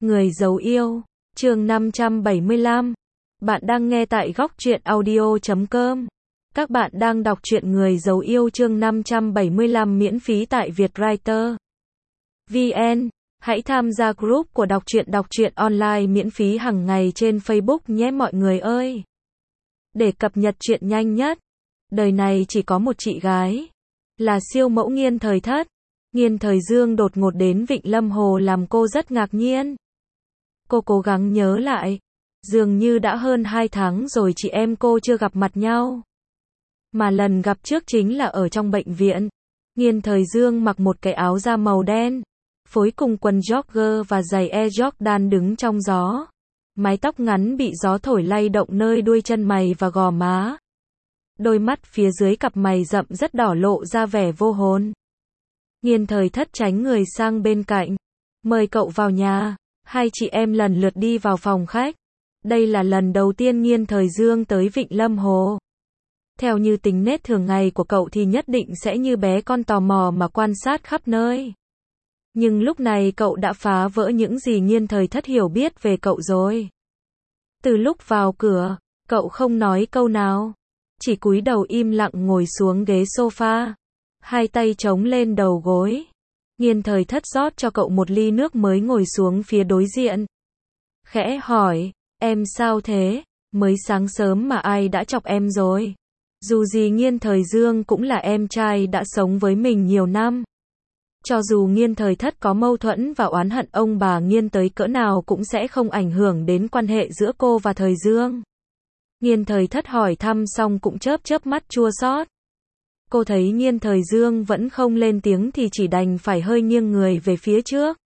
Người giấu yêu, chương 575. Bạn đang nghe tại góc truyện audio.com. Các bạn đang đọc truyện Người giấu yêu chương 575 miễn phí tại Vietwriter VN. Hãy tham gia group của đọc truyện online miễn phí hàng ngày trên Facebook nhé mọi người ơi. Để cập nhật truyện nhanh nhất. Đời này chỉ có một chị gái. Là siêu mẫu Nghiên Thời Thất. Nghiên Thời Dương đột ngột đến Vịnh Lâm Hồ làm cô rất ngạc nhiên. Cô cố gắng nhớ lại. Dường như đã hơn 2 tháng rồi chị em cô chưa gặp mặt nhau. Mà lần gặp trước chính là ở trong bệnh viện. Nghiên Thời Dương mặc một cái áo da màu đen, phối cùng quần jogger và giày Air Jordan đứng trong gió. Mái tóc ngắn bị gió thổi lay động nơi đuôi chân mày và gò má. Đôi mắt phía dưới cặp mày rậm rất đỏ lộ ra vẻ vô hồn. Nghiên Thời Thất tránh người sang bên cạnh. Mời cậu vào nhà. Hai chị em lần lượt đi vào phòng khách. Đây là lần đầu tiên Nghiên Thời Dương tới Vịnh Lâm Hồ. Theo như tính nết thường ngày của cậu thì nhất định sẽ như bé con tò mò mà quan sát khắp nơi. Nhưng lúc này cậu đã phá vỡ những gì Nghiên Thời Thất hiểu biết về cậu rồi. Từ lúc vào cửa, cậu không nói câu nào. Chỉ cúi đầu im lặng ngồi xuống ghế sofa. Hai tay chống lên đầu gối. Nghiên Thời Thất rót cho cậu một ly nước mới ngồi xuống phía đối diện. Khẽ hỏi, em sao thế? Mới sáng sớm mà ai đã chọc em rồi? Dù gì Nghiên Thời Dương cũng là em trai đã sống với mình nhiều năm. Cho dù Nghiên Thời Thất có mâu thuẫn và oán hận ông bà Nghiên tới cỡ nào cũng sẽ không ảnh hưởng đến quan hệ giữa cô và Thời Dương. Nghiên Thời Thất hỏi thăm xong cũng chớp mắt chua xót. Cô thấy Nghiên Thời Dương vẫn không lên tiếng thì chỉ đành phải hơi nghiêng người về phía trước.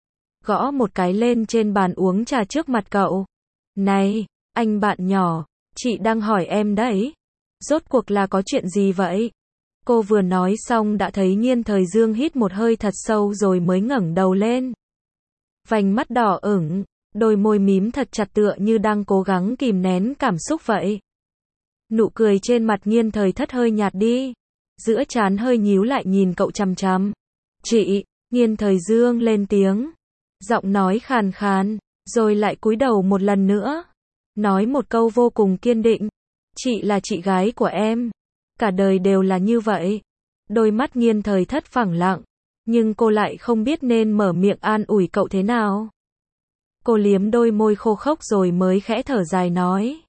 Gõ một cái lên trên bàn uống trà trước mặt cậu. Này, anh bạn nhỏ, chị đang hỏi em đấy. Rốt cuộc là có chuyện gì vậy? Cô vừa nói xong đã thấy Nghiên Thời Dương hít một hơi thật sâu rồi mới ngẩng đầu lên. Vành mắt đỏ ửng, đôi môi mím thật chặt tựa như đang cố gắng kìm nén cảm xúc vậy. Nụ cười trên mặt Nghiên Thời Thất hơi nhạt đi. Giữa trán hơi nhíu lại nhìn cậu chằm chằm. Chị, Nghiên Thời Dương lên tiếng. Giọng nói khàn khàn, rồi lại cúi đầu một lần nữa. Nói một câu vô cùng kiên định. Chị là chị gái của em. Cả đời đều là như vậy. Đôi mắt Nghiên Thời Thất phẳng lặng. Nhưng cô lại không biết nên mở miệng an ủi cậu thế nào. Cô liếm đôi môi khô khốc rồi mới khẽ thở dài nói.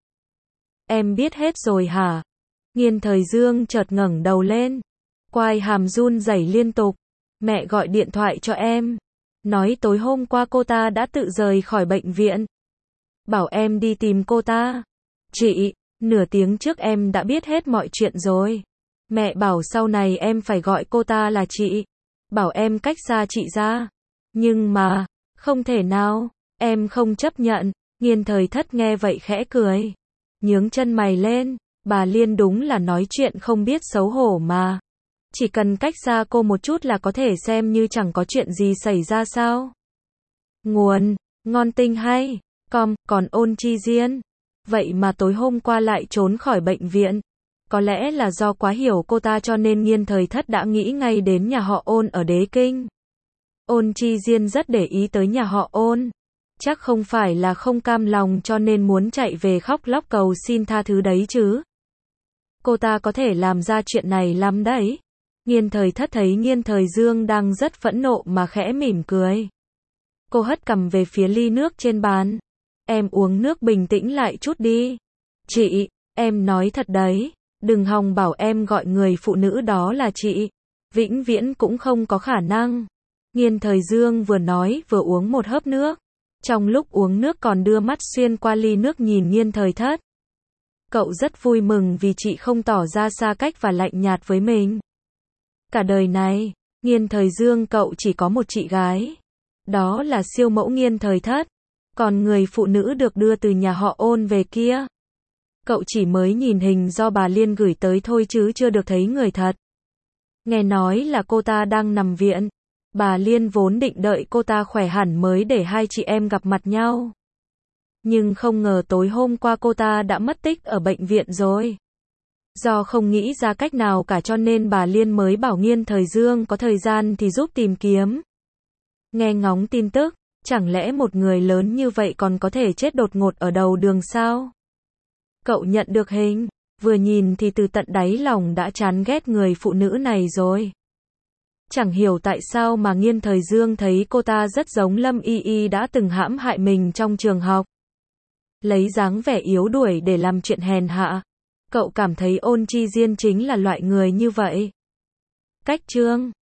Em biết hết rồi hả? Nghiên Thời Dương chợt ngẩng đầu lên. Quai hàm run rẩy liên tục. Mẹ gọi điện thoại cho em. Nói tối hôm qua cô ta đã tự rời khỏi bệnh viện. Bảo em đi tìm cô ta. Chị, nửa tiếng trước em đã biết hết mọi chuyện rồi. Mẹ bảo sau này em phải gọi cô ta là chị. Bảo em cách xa chị ra. Nhưng mà, không thể nào, em không chấp nhận. Nghiên Thời Thất nghe vậy khẽ cười. Nhướng chân mày lên. Bà Liên đúng là nói chuyện không biết xấu hổ mà. Chỉ cần cách xa cô một chút là có thể xem như chẳng có chuyện gì xảy ra sao. Nguồn, ngon tinh hay, còn Ôn Chi Diên. Vậy mà tối hôm qua lại trốn khỏi bệnh viện. Có lẽ là do quá hiểu cô ta cho nên Nghiên Thời Thất đã nghĩ ngay đến nhà họ Ôn ở Đế Kinh. Ôn Chi Diên rất để ý tới nhà họ Ôn. Chắc không phải là không cam lòng cho nên muốn chạy về khóc lóc cầu xin tha thứ đấy chứ. Cô ta có thể làm ra chuyện này lắm đấy. Nghiên Thời Thất thấy Nghiên Thời Dương đang rất phẫn nộ mà khẽ mỉm cười. Cô hất cằm về phía ly nước trên bàn. Em uống nước bình tĩnh lại chút đi. Chị, em nói thật đấy. Đừng hòng bảo em gọi người phụ nữ đó là chị. Vĩnh viễn cũng không có khả năng. Nghiên Thời Dương vừa nói vừa uống một hớp nước. Trong lúc uống nước còn đưa mắt xuyên qua ly nước nhìn Nghiên Thời Thất. Cậu rất vui mừng vì chị không tỏ ra xa cách và lạnh nhạt với mình. Cả đời này, Nghiên Thời Dương cậu chỉ có một chị gái. Đó là siêu mẫu Nghiên Thời Thất. Còn người phụ nữ được đưa từ nhà họ Ôn về kia. Cậu chỉ mới nhìn hình do bà Liên gửi tới thôi chứ chưa được thấy người thật. Nghe nói là cô ta đang nằm viện. Bà Liên vốn định đợi cô ta khỏe hẳn mới để hai chị em gặp mặt nhau. Nhưng không ngờ tối hôm qua cô ta đã mất tích ở bệnh viện rồi. Do không nghĩ ra cách nào cả cho nên bà Liên mới bảo Nghiên Thời Dương có thời gian thì giúp tìm kiếm. Nghe ngóng tin tức, Chẳng lẽ một người lớn như vậy còn có thể chết đột ngột ở đầu đường sao? Cậu nhận được hình, vừa nhìn thì từ tận đáy lòng đã chán ghét người phụ nữ này rồi. Chẳng hiểu tại sao mà Nghiên Thời Dương thấy cô ta rất giống Lâm Y Y đã từng hãm hại mình trong trường học. Lấy dáng vẻ yếu đuổi để làm chuyện hèn hạ. Cậu cảm thấy Ôn Chi Diên chính là loại người như vậy. Cách chương